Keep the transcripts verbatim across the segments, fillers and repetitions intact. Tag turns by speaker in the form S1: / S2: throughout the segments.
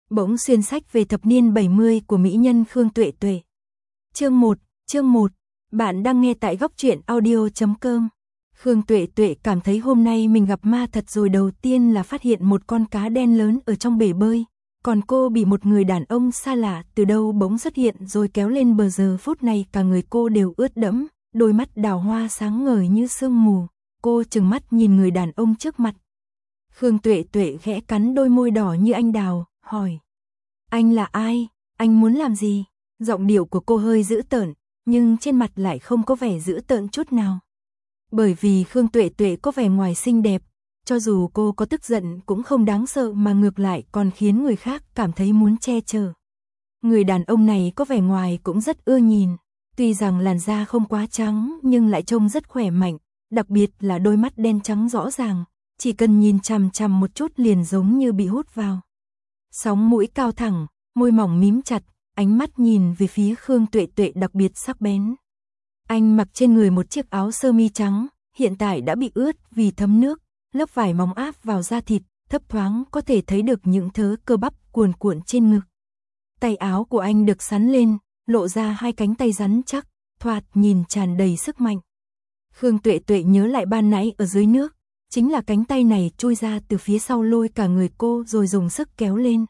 S1: Bỗng xuyên sách về thập niên bảy mươi của mỹ nhân Khương Tuệ Tuệ. Chương một, chương một. Bạn đang nghe tại góc truyện audio chấm com. Khương Tuệ Tuệ cảm thấy hôm nay mình gặp ma thật rồi. Đầu tiên là phát hiện một con cá đen lớn ở trong bể bơi, còn cô bị một người đàn ông xa lạ từ đâu bỗng xuất hiện rồi kéo lên bờ. Giờ phút này cả người cô đều ướt đẫm, đôi mắt đào hoa sáng ngời như sương mù. Cô trừng mắt nhìn người đàn ông trước mặt. Khương Tuệ Tuệ khẽ cắn đôi môi đỏ như anh đào, hỏi: "Anh là ai? Anh muốn làm gì?" Giọng điệu của cô hơi dữ tợn, nhưng trên mặt lại không có vẻ dữ tợn chút nào. Bởi vì Khương Tuệ Tuệ có vẻ ngoài xinh đẹp, cho dù cô có tức giận cũng không đáng sợ mà ngược lại còn khiến người khác cảm thấy muốn che chở. Người đàn ông này có vẻ ngoài cũng rất ưa nhìn, tuy rằng làn da không quá trắng nhưng lại trông rất khỏe mạnh, đặc biệt là đôi mắt đen trắng rõ ràng, chỉ cần nhìn chằm chằm một chút liền giống như bị hút vào. Sóng mũi cao thẳng, môi mỏng mím chặt, ánh mắt nhìn về phía Khương Tuệ Tuệ đặc biệt sắc bén. Anh mặc trên người một chiếc áo sơ mi trắng, hiện tại đã bị ướt vì thấm nước, lớp vải mỏng áp vào da thịt, thấp thoáng có thể thấy được những thớ cơ bắp cuồn cuộn trên ngực. Tay áo của anh được xắn lên, lộ ra hai cánh tay rắn chắc, thoạt nhìn tràn đầy sức mạnh. Khương Tuệ Tuệ nhớ lại ban nãy ở dưới nước, chính là cánh tay này chui ra từ phía sau lôi cả người cô rồi dùng sức kéo lên.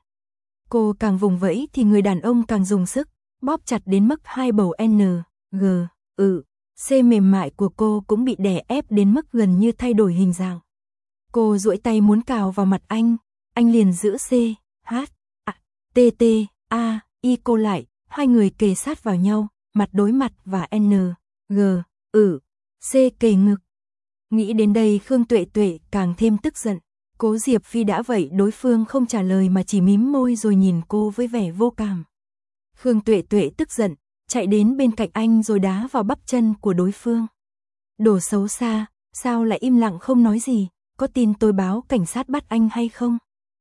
S1: Cô càng vùng vẫy thì người đàn ông càng dùng sức, bóp chặt đến mức hai bầu N, G, Ừ, C mềm mại của cô cũng bị đè ép đến mức gần như thay đổi hình dạng. Cô duỗi tay muốn cào vào mặt anh, anh liền giữ C, H, A, T, T, A, I cô lại, hai người kề sát vào nhau, mặt đối mặt và N, G, Ừ, C kề ngực. Nghĩ đến đây Khương Tuệ Tuệ càng thêm tức giận. Cố Diệp Phi đã vậy đối phương không trả lời mà chỉ mím môi rồi nhìn cô với vẻ vô cảm. Khương Tuệ Tuệ tức giận, chạy đến bên cạnh anh rồi đá vào bắp chân của đối phương. Đồ xấu xa, sao lại im lặng không nói gì, có tin tôi báo cảnh sát bắt anh hay không?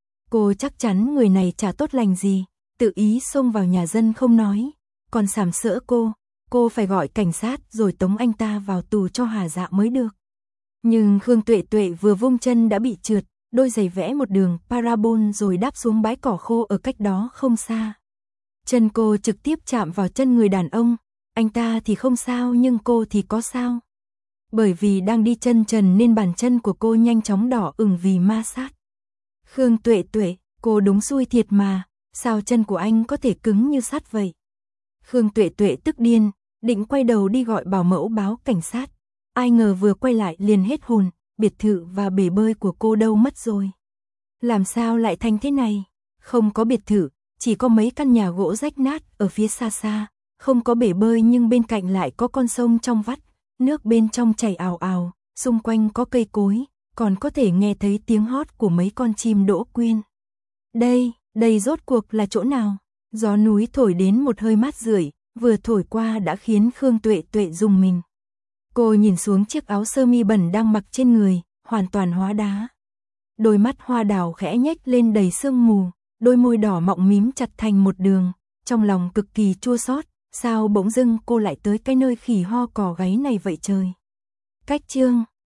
S1: Cô chắc chắn người này chả tốt lành gì, tự ý xông vào nhà dân không nói, còn sàm sỡ cô, cô phải gọi cảnh sát rồi tống anh ta vào tù cho hả dạ mới được. Nhưng Khương Tuệ Tuệ vừa vung chân đã bị trượt, đôi giày vẽ một đường parabol rồi đáp xuống bãi cỏ khô ở cách đó không xa. Chân cô trực tiếp chạm vào chân người đàn ông, anh ta thì không sao nhưng cô thì có sao. Bởi vì đang đi chân trần nên bàn chân của cô nhanh chóng đỏ ửng vì ma sát. Khương Tuệ Tuệ, cô đúng xui thiệt mà, sao chân của anh có thể cứng như sắt vậy? Khương Tuệ Tuệ tức điên, định quay đầu đi gọi bảo mẫu báo cảnh sát. Ai ngờ vừa quay lại liền hết hồn, biệt thự và bể bơi của cô đâu mất rồi? Làm sao lại thành thế này? Không có biệt thự, chỉ có mấy căn nhà gỗ rách nát ở phía xa xa, không có bể bơi nhưng bên cạnh lại có con sông trong vắt, nước bên trong chảy ào ào, xung quanh có cây cối, còn có thể nghe thấy tiếng hót của mấy con chim đỗ quyên. Đây, đây rốt cuộc là chỗ nào? Gió núi thổi đến một hơi mát rượi, vừa thổi qua đã khiến Khương Tuệ Tuệ rùng mình. Cô nhìn xuống chiếc áo sơ mi bẩn đang mặc trên người, hoàn toàn hóa đá. Đôi mắt hoa đào khẽ nhếch lên đầy sương mù, đôi môi đỏ mọng mím chặt thành một đường, trong lòng cực kỳ chua xót, sao bỗng dưng cô lại tới cái nơi khỉ ho cò gáy này vậy trời. Cách chương